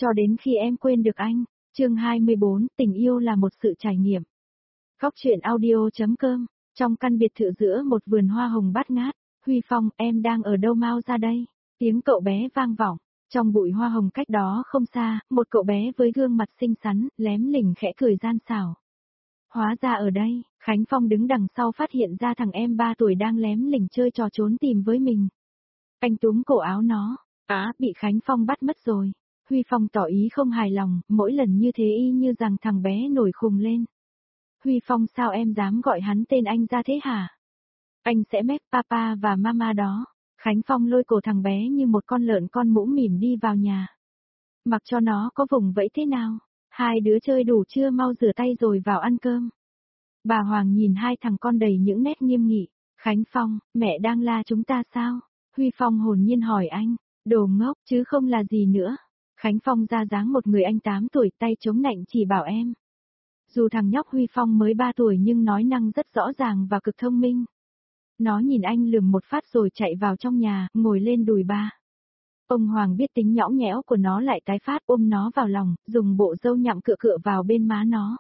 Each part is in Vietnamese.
Cho đến khi em quên được anh. Chương 24, tình yêu là một sự trải nghiệm. Góc truyện audio.com. Trong căn biệt thự giữa một vườn hoa hồng bát ngát, Huy Phong, em đang ở đâu mau ra đây? Tiếng cậu bé vang vọng. Trong bụi hoa hồng cách đó không xa, một cậu bé với gương mặt xinh xắn, lém lỉnh khẽ cười gian xảo. Hóa ra ở đây, Khánh Phong đứng đằng sau phát hiện ra thằng em 3 tuổi đang lém lỉnh chơi trò trốn tìm với mình. Anh túm cổ áo nó. Bị Khánh Phong bắt mất rồi. Huy Phong tỏ ý không hài lòng, mỗi lần như thế y như rằng thằng bé nổi khùng lên. Huy Phong, sao em dám gọi hắn tên anh ra thế hả? Anh sẽ mép papa và mama đó. Khánh Phong lôi cổ thằng bé như một con lợn con mũm mỉm đi vào nhà. Mặc cho nó có vùng vẫy thế nào. Hai đứa chơi đủ chưa, mau rửa tay rồi vào ăn cơm. Bà Hoàng nhìn hai thằng con đầy những nét nghiêm nghị. Khánh Phong, mẹ đang la chúng ta sao? Huy Phong hồn nhiên hỏi anh. Đồ ngốc chứ không là gì nữa. Khánh Phong ra dáng một người anh 8 tuổi, tay chống nạnh chỉ bảo em. Dù thằng nhóc Huy Phong mới 3 tuổi nhưng nói năng rất rõ ràng và cực thông minh. Nó nhìn anh lườm một phát rồi chạy vào trong nhà, ngồi lên đùi ba. Ông Hoàng biết tính nhõng nhẽo của nó lại tái phát, ôm nó vào lòng, dùng bộ râu nhặm cựa cựa vào bên má nó.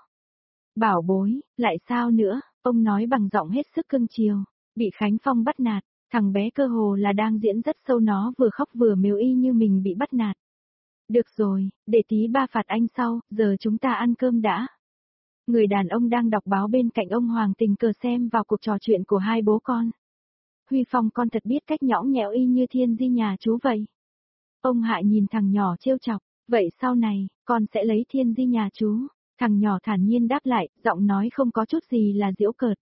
Bảo bối, lại sao nữa, ông nói bằng giọng hết sức cưng chiều. Bị Khánh Phong bắt nạt, thằng bé cơ hồ là đang diễn rất sâu, nó vừa khóc vừa mếu y như mình bị bắt nạt. Được rồi, để tí ba phạt anh sau, giờ chúng ta ăn cơm đã. Người đàn ông đang đọc báo bên cạnh ông Hoàng tình cờ xem vào cuộc trò chuyện của hai bố con. Huy Phong, con thật biết cách nhõng nhẽo y như thiên di nhà chú vậy. Ông Hạ nhìn thằng nhỏ trêu chọc, vậy sau này, con sẽ lấy thiên di nhà chú. Thằng nhỏ thản nhiên đáp lại, giọng nói không có chút gì là giễu cợt.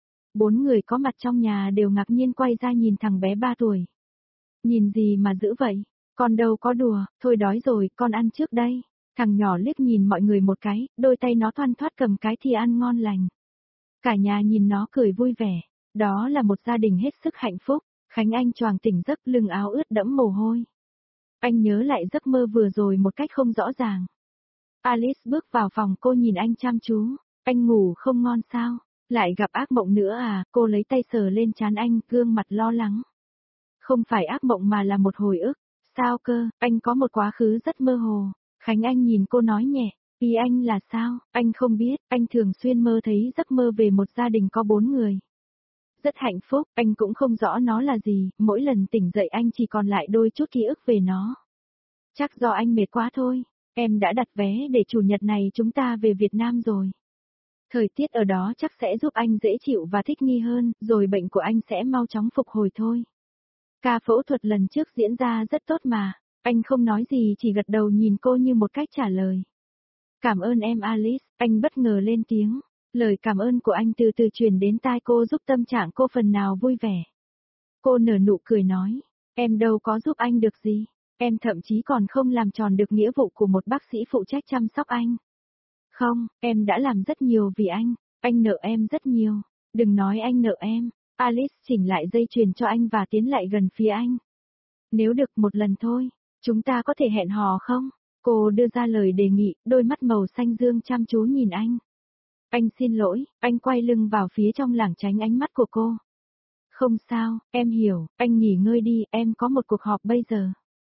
4 người có mặt trong nhà đều ngạc nhiên quay ra nhìn thằng bé 3 tuổi. Nhìn gì mà dữ vậy? Con đâu có đùa, thôi đói rồi, con ăn trước đây. Thằng nhỏ liếc nhìn mọi người một cái, đôi tay nó thoăn thoắt cầm cái thì ăn ngon lành. Cả nhà nhìn nó cười vui vẻ. Đó là một gia đình hết sức hạnh phúc. Khánh Anh choàng tỉnh giấc, lưng áo ướt đẫm mồ hôi. Anh nhớ lại giấc mơ vừa rồi một cách không rõ ràng. Alice bước vào phòng, cô nhìn anh chăm chú. Anh ngủ không ngon sao? Lại gặp ác mộng nữa à? Cô lấy tay sờ lên trán anh, gương mặt lo lắng. Không phải ác mộng mà là một hồi ức. Sao cơ, anh có một quá khứ rất mơ hồ. Khánh Anh nhìn cô nói nhẹ, ý anh là sao? Anh không biết, anh thường xuyên mơ thấy giấc mơ về một gia đình có 4 người. Rất hạnh phúc, anh cũng không rõ nó là gì, mỗi lần tỉnh dậy anh chỉ còn lại đôi chút ký ức về nó. Chắc do anh mệt quá thôi, em đã đặt vé để chủ nhật này chúng ta về Việt Nam rồi. Thời tiết ở đó chắc sẽ giúp anh dễ chịu và thích nghi hơn, rồi bệnh của anh sẽ mau chóng phục hồi thôi. Ca phẫu thuật lần trước diễn ra rất tốt mà. Anh không nói gì, chỉ gật đầu nhìn cô như một cách trả lời. Cảm ơn em Alice, anh bất ngờ lên tiếng. Lời cảm ơn của anh từ từ truyền đến tai cô, giúp tâm trạng cô phần nào vui vẻ. Cô nở nụ cười nói, em đâu có giúp anh được gì. Em thậm chí còn không làm tròn được nghĩa vụ của một bác sĩ phụ trách chăm sóc anh. Không, em đã làm rất nhiều vì anh nợ em rất nhiều. Đừng nói anh nợ em. Alice chỉnh lại dây chuyền cho anh và tiến lại gần phía anh. Nếu được một lần thôi, chúng ta có thể hẹn hò không? Cô đưa ra lời đề nghị, đôi mắt màu xanh dương chăm chú nhìn anh. Anh xin lỗi, anh quay lưng vào phía trong lảng tránh ánh mắt của cô. Không sao, em hiểu, anh nghỉ ngơi đi, em có một cuộc họp bây giờ.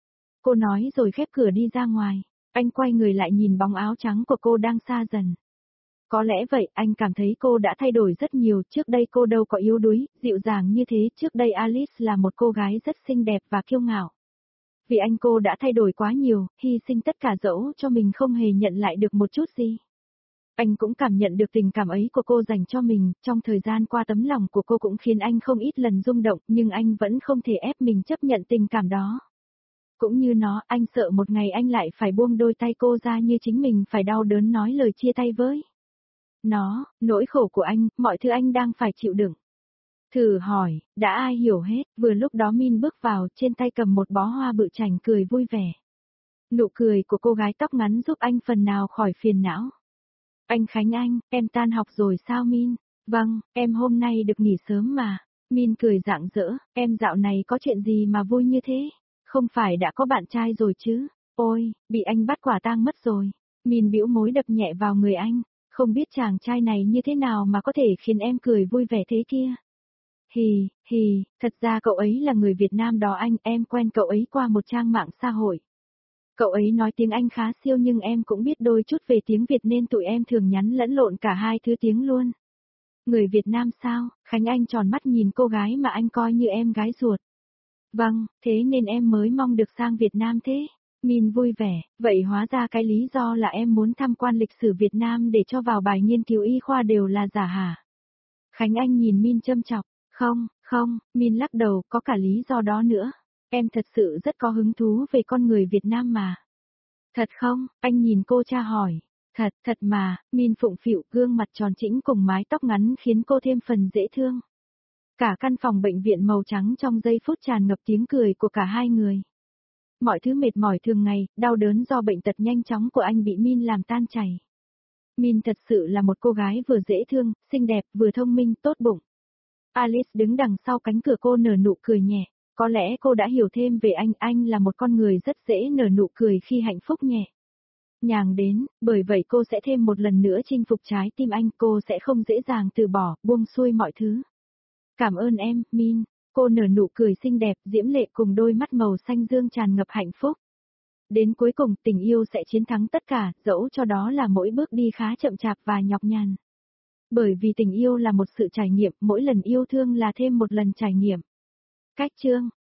Cô nói rồi khép cửa đi ra ngoài. Anh quay người lại nhìn bóng áo trắng của cô đang xa dần. Có lẽ vậy, anh cảm thấy cô đã thay đổi rất nhiều, trước đây cô đâu có yếu đuối, dịu dàng như thế, trước đây Alice là một cô gái rất xinh đẹp và kiêu ngạo. Vì anh cô đã thay đổi quá nhiều, hy sinh tất cả dẫu cho mình không hề nhận lại được một chút gì. Anh cũng cảm nhận được tình cảm ấy của cô dành cho mình, trong thời gian qua tấm lòng của cô cũng khiến anh không ít lần rung động, nhưng anh vẫn không thể ép mình chấp nhận tình cảm đó. Cũng như nó, anh sợ một ngày anh lại phải buông đôi tay cô ra như chính mình phải đau đớn nói lời chia tay với nó, nỗi khổ của anh, mọi thứ anh đang phải chịu đựng. Thử hỏi, đã ai hiểu hết, vừa lúc đó Min bước vào, trên tay cầm một bó hoa bự chảnh cười vui vẻ. Nụ cười của cô gái tóc ngắn giúp anh phần nào khỏi phiền não. Anh Khánh Anh, em tan học rồi sao Min? Vâng, em hôm nay được nghỉ sớm mà. Min cười rạng rỡ, em dạo này có chuyện gì mà vui như thế? Không phải đã có bạn trai rồi chứ? Ôi, bị anh bắt quả tang mất rồi. Min bĩu môi đập nhẹ vào người anh. Không biết chàng trai này như thế nào mà có thể khiến em cười vui vẻ thế kia. Thật ra cậu ấy là người Việt Nam đó anh, em quen cậu ấy qua một trang mạng xã hội. Cậu ấy nói tiếng Anh khá siêu nhưng em cũng biết đôi chút về tiếng Việt nên tụi em thường nhắn lẫn lộn cả hai thứ tiếng luôn. Người Việt Nam sao? Khánh Anh tròn mắt nhìn cô gái mà anh coi như em gái ruột. Vâng, thế nên em mới mong được sang Việt Nam thế. Min vui vẻ, vậy hóa ra cái lý do là em muốn tham quan lịch sử Việt Nam để cho vào bài nghiên cứu y khoa đều là giả hả? Khánh Anh nhìn Min châm chọc, không, Min lắc đầu, có cả lý do đó nữa. Em thật sự rất có hứng thú về con người Việt Nam mà. Thật không? Anh nhìn cô tra hỏi. Thật mà, Min phụng phịu, gương mặt tròn trĩnh cùng mái tóc ngắn khiến cô thêm phần dễ thương. Cả căn phòng bệnh viện màu trắng trong giây phút tràn ngập tiếng cười của cả hai người. Mọi thứ mệt mỏi thường ngày, đau đớn do bệnh tật nhanh chóng của anh bị Min làm tan chảy. Min thật sự là một cô gái vừa dễ thương, xinh đẹp, vừa thông minh, tốt bụng. Alice đứng đằng sau cánh cửa cô nở nụ cười nhẹ. Có lẽ cô đã hiểu thêm về anh là một con người rất dễ nở nụ cười khi hạnh phúc nhẹ nhàng đến, bởi vậy cô sẽ thêm một lần nữa chinh phục trái tim anh, cô sẽ không dễ dàng từ bỏ, buông xuôi mọi thứ. Cảm ơn em, Min. Cô nở nụ cười xinh đẹp, diễm lệ cùng đôi mắt màu xanh dương tràn ngập hạnh phúc. Đến cuối cùng, tình yêu sẽ chiến thắng tất cả, dẫu cho đó là mỗi bước đi khá chậm chạp và nhọc nhằn. Bởi vì tình yêu là một sự trải nghiệm, mỗi lần yêu thương là thêm một lần trải nghiệm. Cách chương